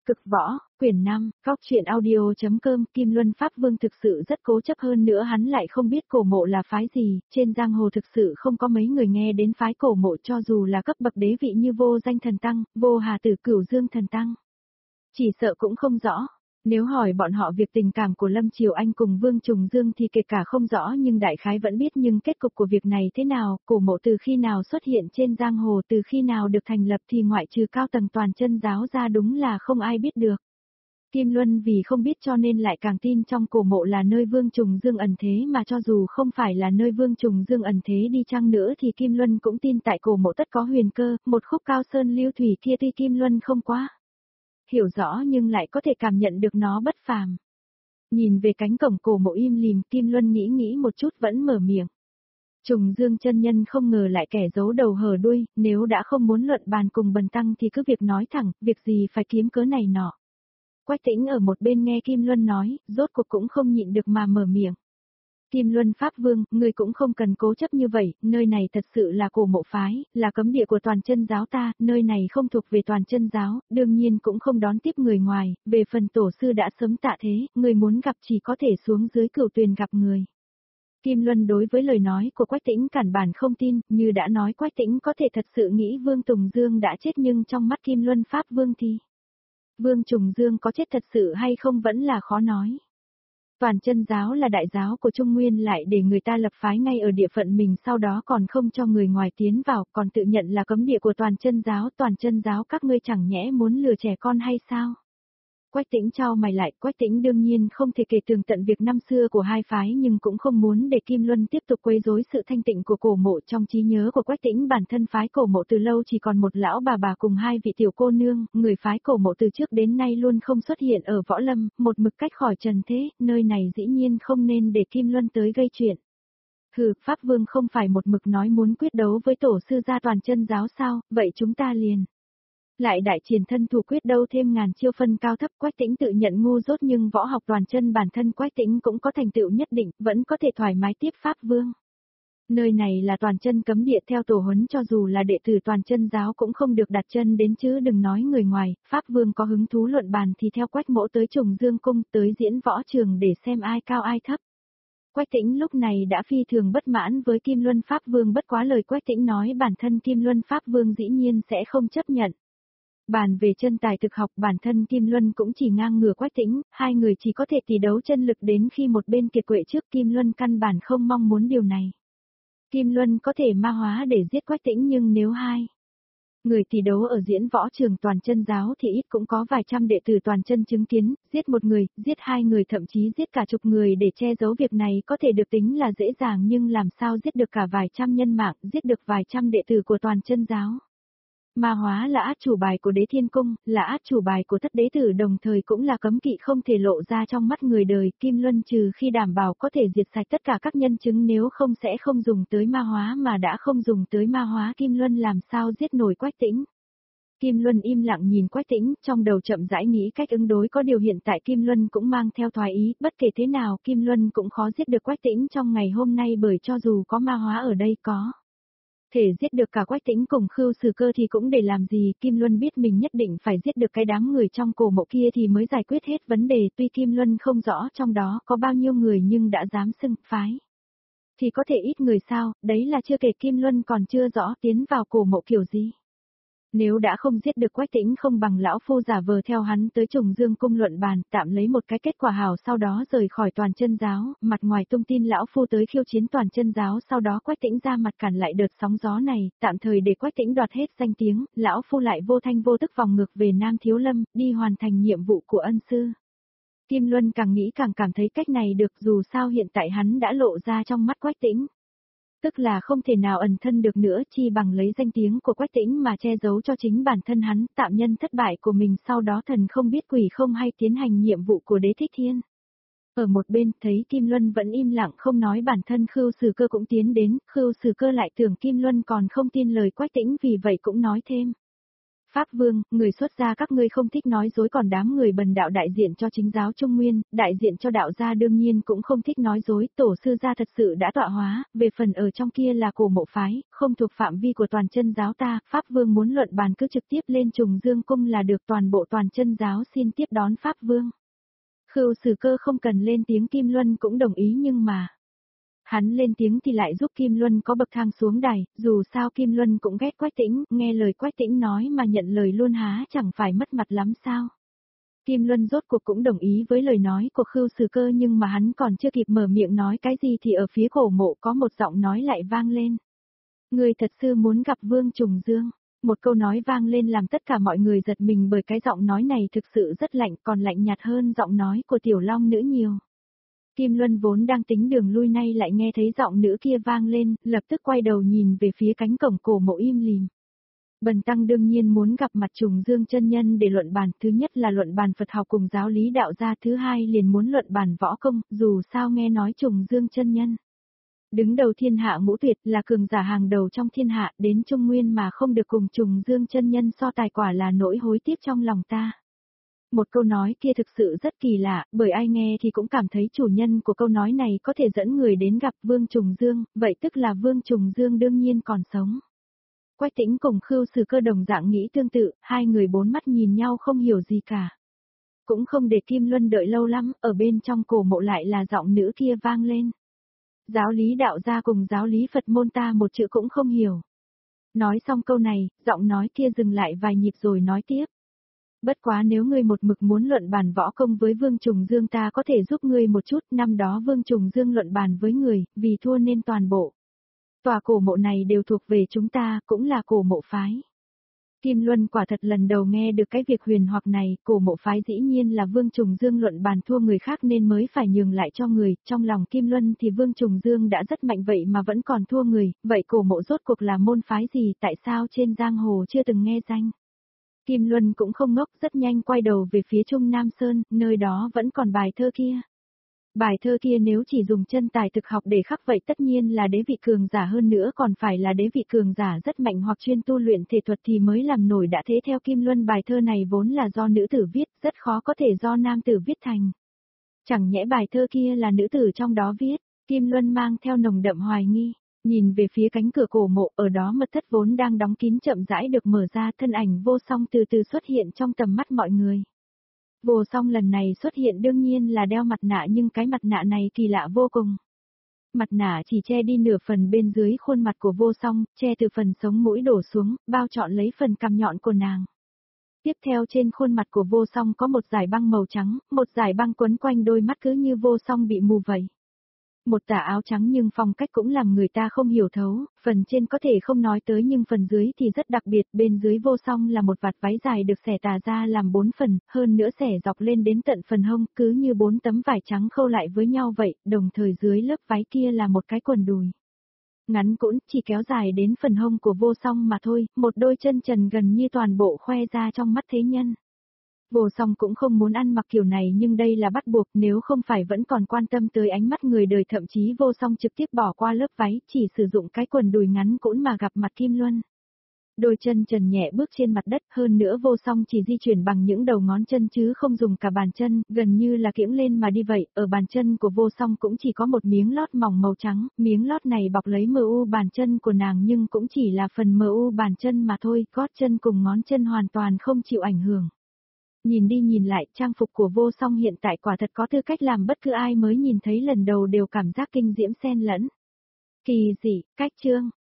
Cực võ, quyển 5, Cóc truyện audio.com. Kim Luân Pháp Vương thực sự rất cố chấp, hơn nữa hắn lại không biết cổ mộ là phái gì, trên giang hồ thực sự không có mấy người nghe đến phái cổ mộ, cho dù là cấp bậc đế vị như Vô Danh Thần Tăng, Vô Hà Tử, Cửu Dương Thần Tăng. Chỉ sợ cũng không rõ. Nếu hỏi bọn họ việc tình cảm của Lâm Triều Anh cùng Vương Trùng Dương thì kể cả không rõ, nhưng đại khái vẫn biết, nhưng kết cục của việc này thế nào, cổ mộ từ khi nào xuất hiện trên giang hồ, từ khi nào được thành lập thì ngoại trừ cao tầng toàn chân giáo ra đúng là không ai biết được. Kim Luân vì không biết cho nên lại càng tin trong cổ mộ là nơi Vương Trùng Dương ẩn thế, mà cho dù không phải là nơi Vương Trùng Dương ẩn thế đi chăng nữa thì Kim Luân cũng tin tại cổ mộ tất có huyền cơ, một khúc cao sơn lưu thủy kia tuy Kim Luân không quá hiểu rõ nhưng lại có thể cảm nhận được nó bất phàm. Nhìn về cánh cổng cổ mộ im lìm, Kim Luân nghĩ một chút vẫn mở miệng. Trùng Dương chân nhân không ngờ lại kẻ giấu đầu hở đuôi, nếu đã không muốn luận bàn cùng Bần tăng thì cứ việc nói thẳng, việc gì phải kiếm cớ này nọ. Quách Tĩnh ở một bên nghe Kim Luân nói, rốt cuộc cũng không nhịn được mà mở miệng. Kim Luân Pháp Vương, ngươi cũng không cần cố chấp như vậy, nơi này thật sự là cổ mộ phái, là cấm địa của toàn chân giáo ta, nơi này không thuộc về toàn chân giáo, đương nhiên cũng không đón tiếp người ngoài, về phần tổ sư đã sớm tạ thế, người muốn gặp chỉ có thể xuống dưới Cửu Tuyền gặp người. Kim Luân đối với lời nói của Quách Tĩnh cản bản không tin, như đã nói Quách Tĩnh có thể thật sự nghĩ Vương Tùng Dương đã chết, nhưng trong mắt Kim Luân Pháp Vương thì Vương Trùng Dương có chết thật sự hay không vẫn là khó nói. Toàn chân giáo là đại giáo của Trung Nguyên, lại để người ta lập phái ngay ở địa phận mình, sau đó còn không cho người ngoài tiến vào, còn tự nhận là cấm địa của toàn chân giáo các ngươi chẳng nhẽ muốn lừa trẻ con hay sao? Quách Tĩnh chau mày lại, Quách Tĩnh đương nhiên không thể kể tường tận việc năm xưa của hai phái, nhưng cũng không muốn để Kim Luân tiếp tục quấy rối sự thanh tịnh của cổ mộ. Trong trí nhớ của Quách Tĩnh, bản thân phái cổ mộ từ lâu chỉ còn một lão bà cùng hai vị tiểu cô nương, người phái cổ mộ từ trước đến nay luôn không xuất hiện ở võ lâm, một mực cách khỏi trần thế, nơi này dĩ nhiên không nên để Kim Luân tới gây chuyện. Hừ, Pháp Vương không phải một mực nói muốn quyết đấu với tổ sư gia toàn chân giáo sao, vậy chúng ta liền lại đại triển thân thủ quyết đâu thêm ngàn chiêu phân cao thấp. Quách Tĩnh tự nhận ngu dốt, nhưng võ học toàn chân bản thân Quách Tĩnh cũng có thành tựu nhất định, vẫn có thể thoải mái tiếp Pháp Vương. Nơi này là toàn chân cấm địa, theo tổ huấn cho dù là đệ tử toàn chân giáo cũng không được đặt chân đến, chứ đừng nói người ngoài. Pháp Vương có hứng thú luận bàn thì theo Quách Mỗ tới Trùng Dương cung, tới diễn võ trường để xem ai cao ai thấp. Quách Tĩnh lúc này đã phi thường bất mãn với Kim Luân Pháp Vương, bất quá lời Quách Tĩnh nói bản thân Kim Luân Pháp Vương dĩ nhiên sẽ không chấp nhận. Bàn về chân tài thực học, bản thân Kim Luân cũng chỉ ngang ngửa Quách Tĩnh, hai người chỉ có thể tỷ đấu chân lực đến khi một bên kiệt quệ trước. Kim Luân căn bản không mong muốn điều này. Kim Luân có thể ma hóa để giết Quách Tĩnh, nhưng nếu hai người tỷ đấu ở diễn võ trường toàn chân giáo thì ít cũng có vài trăm đệ tử toàn chân chứng kiến, giết một người, giết hai người, thậm chí giết cả chục người để che giấu việc này có thể được tính là dễ dàng, nhưng làm sao giết được cả vài trăm nhân mạng, giết được vài trăm đệ tử của toàn chân giáo. Ma hóa là át chủ bài của Đế Thiên Cung, là át chủ bài của thất đế tử, đồng thời cũng là cấm kỵ không thể lộ ra trong mắt người đời. Kim Luân trừ khi đảm bảo có thể diệt sạch tất cả các nhân chứng, nếu không sẽ không dùng tới ma hóa, mà đã không dùng tới ma hóa Kim Luân làm sao giết nổi Quách Tĩnh. Kim Luân im lặng nhìn Quách Tĩnh, trong đầu chậm rãi nghĩ cách ứng đối. Có điều hiện tại Kim Luân cũng mang theo thoái ý, bất kể thế nào Kim Luân cũng khó giết được Quách Tĩnh trong ngày hôm nay, bởi cho dù có ma hóa ở đây có thể giết được cả Quách Tĩnh cùng Khưu Sử Cơ thì cũng để làm gì. Kim Luân biết mình nhất định phải giết được cái đám người trong cổ mộ kia thì mới giải quyết hết vấn đề, tuy Kim Luân không rõ trong đó có bao nhiêu người nhưng đã dám xưng phái thì có thể ít người sao, đấy là chưa kể Kim Luân còn chưa rõ tiến vào cổ mộ kiểu gì. Nếu đã không giết được Quách Tĩnh, không bằng lão phu giả vờ theo hắn tới Trùng Dương cung luận bàn, tạm lấy một cái kết quả hảo, sau đó rời khỏi toàn chân giáo, mặt ngoài tung tin lão phu tới khiêu chiến toàn chân giáo, sau đó Quách Tĩnh ra mặt cản lại đợt sóng gió này, tạm thời để Quách Tĩnh đoạt hết danh tiếng, lão phu lại vô thanh vô tức vòng ngược về Nam Thiếu Lâm, đi hoàn thành nhiệm vụ của ân sư. Kim Luân càng nghĩ càng cảm thấy cách này được, dù sao hiện tại hắn đã lộ ra trong mắt Quách Tĩnh, tức là không thể nào ẩn thân được nữa, chi bằng lấy danh tiếng của Quách Tĩnh mà che giấu cho chính bản thân hắn, tạm nhân thất bại của mình, sau đó thần không biết quỷ không hay tiến hành nhiệm vụ của Đế Thích Thiên. Ở một bên, thấy Kim Luân vẫn im lặng không nói, bản thân Khưu Sử Cơ cũng tiến đến, Khưu Sử Cơ lại tưởng Kim Luân còn không tin lời Quách Tĩnh, vì vậy cũng nói thêm. Pháp Vương, người xuất gia các ngươi không thích nói dối, còn đám người bần đạo đại diện cho chính giáo Trung Nguyên, đại diện cho đạo gia đương nhiên cũng không thích nói dối, tổ sư gia thật sự đã tọa hóa, về phần ở trong kia là cổ mộ phái, không thuộc phạm vi của toàn chân giáo ta, Pháp Vương muốn luận bàn cứ trực tiếp lên Trùng Dương Cung là được, toàn bộ toàn chân giáo xin tiếp đón Pháp Vương. Khưu Sử Cơ không cần lên tiếng, Kim Luân cũng đồng ý, nhưng mà hắn lên tiếng thì lại giúp Kim Luân có bậc thang xuống đài, dù sao Kim Luân cũng ghét Quách Tĩnh, nghe lời Quách Tĩnh nói mà nhận lời luôn há chẳng phải mất mặt lắm sao. Kim Luân rốt cuộc cũng đồng ý với lời nói của Khưu Sử Cơ, nhưng mà hắn còn chưa kịp mở miệng nói cái gì thì ở phía cổ mộ có một giọng nói lại vang lên. Người thật sự muốn gặp Vương Trùng Dương. Một câu nói vang lên làm tất cả mọi người giật mình, bởi cái giọng nói này thực sự rất lạnh, còn lạnh nhạt hơn giọng nói của Tiểu Long Nữ nhiều. Kim Luân vốn đang tính đường lui, nay lại nghe thấy giọng nữ kia vang lên, lập tức quay đầu nhìn về phía cánh cổng cổ mộ im lìm. Bần tăng đương nhiên muốn gặp mặt Trùng Dương chân nhân để luận bàn, thứ nhất là luận bàn Phật học cùng giáo lý đạo gia, thứ hai liền muốn luận bàn võ công, dù sao nghe nói Trùng Dương chân nhân đứng đầu thiên hạ ngũ tuyệt, là cường giả hàng đầu trong thiên hạ, đến Trung Nguyên mà không được cùng Trùng Dương chân nhân so tài, quả là nỗi hối tiếc trong lòng ta. Một câu nói kia thực sự rất kỳ lạ, bởi ai nghe thì cũng cảm thấy chủ nhân của câu nói này có thể dẫn người đến gặp Vương Trùng Dương, vậy tức là Vương Trùng Dương đương nhiên còn sống. Quách Tĩnh cùng Khưu Sử Cơ đồng dạng nghĩ tương tự, hai người bốn mắt nhìn nhau không hiểu gì cả. Cũng không để Kim Luân đợi lâu lắm, ở bên trong cổ mộ lại là giọng nữ kia vang lên. Giáo lý đạo gia cùng giáo lý Phật môn ta một chữ cũng không hiểu. Nói xong câu này, giọng nói kia dừng lại vài nhịp rồi nói tiếp. Bất quá nếu ngươi một mực muốn luận bàn võ công với Vương Trùng Dương, ta có thể giúp ngươi một chút, năm đó Vương Trùng Dương luận bàn với người, vì thua nên toàn bộ tòa cổ mộ này đều thuộc về chúng ta, cũng là cổ mộ phái. Kim Luân quả thật lần đầu nghe được cái việc huyền hoặc này, cổ mộ phái dĩ nhiên là Vương Trùng Dương luận bàn thua người khác nên mới phải nhường lại cho người, trong lòng Kim Luân thì Vương Trùng Dương đã rất mạnh vậy mà vẫn còn thua người, vậy cổ mộ rốt cuộc là môn phái gì, tại sao trên giang hồ chưa từng nghe danh. Kim Luân cũng không ngốc, rất nhanh quay đầu về phía Trung Nam Sơn, nơi đó vẫn còn bài thơ kia. Bài thơ kia nếu chỉ dùng chân tài thực học để khắc vậy tất nhiên là đế vị cường giả, hơn nữa còn phải là đế vị cường giả rất mạnh hoặc chuyên tu luyện thể thuật thì mới làm nổi, đã thế theo Kim Luân bài thơ này vốn là do nữ tử viết, rất khó có thể do nam tử viết thành. Chẳng nhẽ bài thơ kia là nữ tử trong đó viết, Kim Luân mang theo nồng đậm hoài nghi. Nhìn về phía cánh cửa cổ mộ, ở đó mật thất vốn đang đóng kín chậm rãi được mở ra, thân ảnh Vô Song từ từ xuất hiện trong tầm mắt mọi người. Vô Song lần này xuất hiện đương nhiên là đeo mặt nạ, nhưng cái mặt nạ này kỳ lạ vô cùng. Mặt nạ chỉ che đi nửa phần bên dưới khuôn mặt của Vô Song, che từ phần sống mũi đổ xuống, bao trọn lấy phần cằm nhọn của nàng. Tiếp theo trên khuôn mặt của Vô Song có một dải băng màu trắng, một dải băng quấn quanh đôi mắt cứ như Vô Song bị mù vậy. Một tà áo trắng nhưng phong cách cũng làm người ta không hiểu thấu, phần trên có thể không nói tới nhưng phần dưới thì rất đặc biệt, bên dưới Vô Song là một vạt váy dài được xẻ tà ra làm 4 phần, hơn nữa xẻ dọc lên đến tận phần hông, cứ như 4 tấm vải trắng khâu lại với nhau vậy, đồng thời dưới lớp váy kia là một cái quần đùi ngắn cũn, chỉ kéo dài đến phần hông của Vô Song mà thôi, một đôi chân trần gần như toàn bộ khoe ra trong mắt thế nhân. Vô Song cũng không muốn ăn mặc kiểu này nhưng đây là bắt buộc, nếu không phải vẫn còn quan tâm tới ánh mắt người đời, thậm chí Vô Song trực tiếp bỏ qua lớp váy, chỉ sử dụng cái quần đùi ngắn cũn mà gặp mặt Kim Luân. Đôi chân trần nhẹ bước trên mặt đất, hơn nữa Vô Song chỉ di chuyển bằng những đầu ngón chân chứ không dùng cả bàn chân, gần như là kiễng lên mà đi vậy, ở bàn chân của Vô Song cũng chỉ có một miếng lót mỏng màu trắng, miếng lót này bọc lấy mờ u bàn chân của nàng nhưng cũng chỉ là phần mờ u bàn chân mà thôi, gót chân cùng ngón chân hoàn toàn không chịu ảnh hưởng. Nhìn đi nhìn lại, trang phục của Vô Song hiện tại quả thật có tư cách làm bất cứ ai mới nhìn thấy lần đầu đều cảm giác kinh diễm xen lẫn. Kỳ dị, cách trương,